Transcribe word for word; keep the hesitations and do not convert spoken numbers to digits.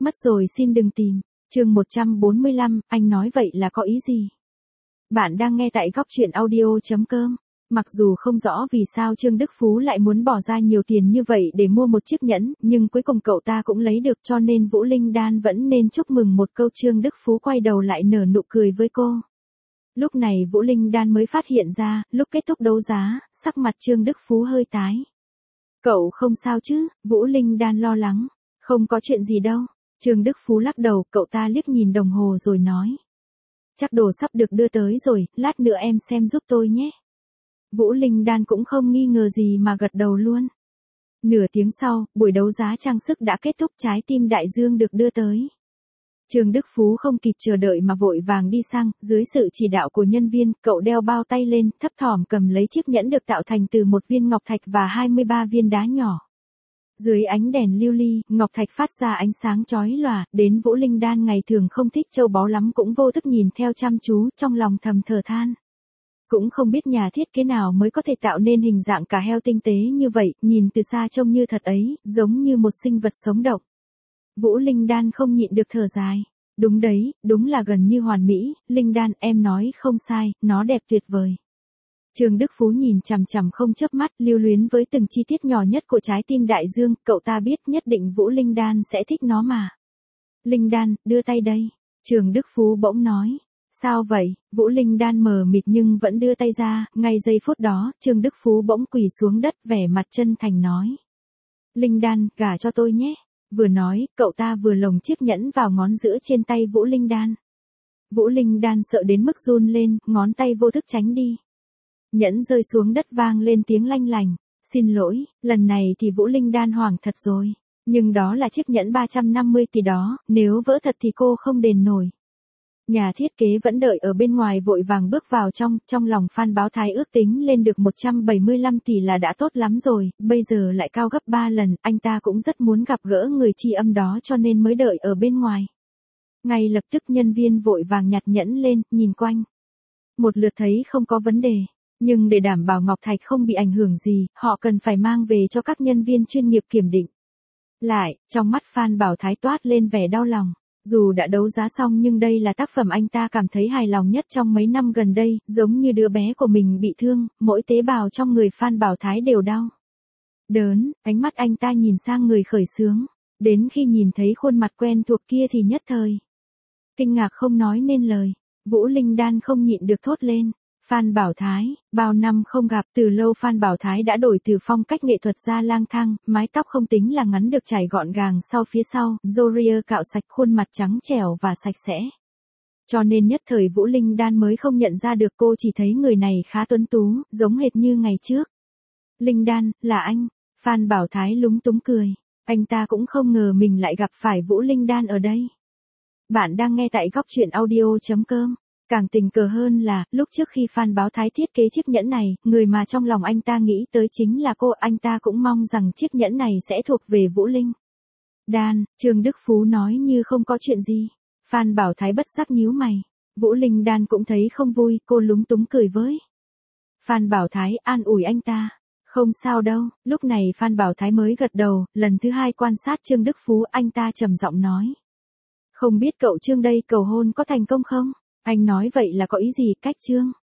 Mất rồi xin đừng tìm. Chương một trăm bốn mươi lăm, anh nói vậy là có ý gì? Bạn đang nghe tại góc truyện audio chấm com. Mặc dù không rõ vì sao Trương Đức Phú lại muốn bỏ ra nhiều tiền như vậy để mua một chiếc nhẫn, nhưng cuối cùng cậu ta cũng lấy được, cho nên Vũ Linh Đan vẫn nên chúc mừng một câu. Trương Đức Phú quay đầu lại nở nụ cười với cô. Lúc này Vũ Linh Đan mới phát hiện ra, lúc kết thúc đấu giá, sắc mặt Trương Đức Phú hơi tái. Cậu không sao chứ? Vũ Linh Đan lo lắng. Không có chuyện gì đâu. Trương Đức Phú lắc đầu, cậu ta liếc nhìn đồng hồ rồi nói. Chắc đồ sắp được đưa tới rồi, lát nữa em xem giúp tôi nhé. Vũ Linh Đan cũng không nghi ngờ gì mà gật đầu luôn. Nửa tiếng sau, buổi đấu giá trang sức đã kết thúc, trái tim đại dương được đưa tới. Trương Đức Phú không kịp chờ đợi mà vội vàng đi sang, dưới sự chỉ đạo của nhân viên, cậu đeo bao tay lên, thấp thỏm cầm lấy chiếc nhẫn được tạo thành từ một viên ngọc thạch và hai mươi ba viên đá nhỏ. Dưới ánh đèn lưu ly, ngọc thạch phát ra ánh sáng chói lòa, đến Vũ Linh Đan ngày thường không thích châu báu lắm cũng vô thức nhìn theo chăm chú, trong lòng thầm thở than. Cũng không biết nhà thiết kế nào mới có thể tạo nên hình dạng cả heo tinh tế như vậy, nhìn từ xa trông như thật ấy, giống như một sinh vật sống động. Vũ Linh Đan không nhịn được thở dài. Đúng đấy, đúng là gần như hoàn mỹ, Linh Đan, em nói không sai, nó đẹp tuyệt vời. Trương Đức Phú nhìn chằm chằm không chớp mắt, lưu luyến với từng chi tiết nhỏ nhất của trái tim đại dương, cậu ta biết nhất định Vũ Linh Đan sẽ thích nó mà. Linh Đan, đưa tay đây. Trương Đức Phú bỗng nói. Sao vậy? Vũ Linh Đan mờ mịt nhưng vẫn đưa tay ra, ngay giây phút đó, Trương Đức Phú bỗng quỳ xuống đất vẻ mặt chân thành nói. Linh Đan, gả cho tôi nhé. Vừa nói, cậu ta vừa lồng chiếc nhẫn vào ngón giữa trên tay Vũ Linh Đan. Vũ Linh Đan sợ đến mức run lên, ngón tay vô thức tránh đi. Nhẫn rơi xuống đất vang lên tiếng lanh lành. Xin lỗi, lần này thì Vũ Linh Đan hoảng thật rồi. Nhưng đó là chiếc nhẫn ba trăm năm mươi tỷ đó, nếu vỡ thật thì cô không đền nổi. Nhà thiết kế vẫn đợi ở bên ngoài vội vàng bước vào trong, trong lòng Phan Báo Thái ước tính lên được một trăm bảy mươi lăm tỷ là đã tốt lắm rồi, bây giờ lại cao gấp ba lần, anh ta cũng rất muốn gặp gỡ người tri âm đó cho nên mới đợi ở bên ngoài. Ngay lập tức nhân viên vội vàng nhặt nhẫn lên, nhìn quanh. Một lượt thấy không có vấn đề, nhưng để đảm bảo ngọc thạch không bị ảnh hưởng gì, họ cần phải mang về cho các nhân viên chuyên nghiệp kiểm định. Lại, trong mắt Phan Bảo Thái toát lên vẻ đau lòng. Dù đã đấu giá xong nhưng đây là tác phẩm anh ta cảm thấy hài lòng nhất trong mấy năm gần đây, giống như đứa bé của mình bị thương, mỗi tế bào trong người Phan Bảo Thái đều đau. Đớn, ánh mắt anh ta nhìn sang người khởi xướng, đến khi nhìn thấy khuôn mặt quen thuộc kia thì nhất thời. Kinh ngạc không nói nên lời, Vũ Linh Đan không nhịn được thốt lên. Phan Bảo Thái, bao năm không gặp, từ lâu Phan Bảo Thái đã đổi từ phong cách nghệ thuật ra lang thang, mái tóc không tính là ngắn được chải gọn gàng sau phía sau, râu cạo sạch, khuôn mặt trắng trẻo và sạch sẽ. Cho nên nhất thời Vũ Linh Đan mới không nhận ra được, cô chỉ thấy người này khá tuấn tú, giống hệt như ngày trước. Linh Đan, là anh. Phan Bảo Thái lúng túng cười, anh ta cũng không ngờ mình lại gặp phải Vũ Linh Đan ở đây. Bạn đang nghe tại góc truyện audio chấm com. Càng tình cờ hơn là, lúc trước khi Phan Báo Thái thiết kế chiếc nhẫn này, người mà trong lòng anh ta nghĩ tới chính là cô, anh ta cũng mong rằng chiếc nhẫn này sẽ thuộc về Vũ Linh Đan. Trương Đức Phú nói như không có chuyện gì. Phan Bảo Thái bất giác nhíu mày. Vũ Linh Đan cũng thấy không vui, cô lúng túng cười với Phan Bảo Thái, an ủi anh ta. Không sao đâu, lúc này Phan Bảo Thái mới gật đầu, lần thứ hai quan sát Trương Đức Phú, anh ta trầm giọng nói. Không biết cậu Trương đây cầu hôn có thành công không? Anh nói vậy là có ý gì, cách Trương?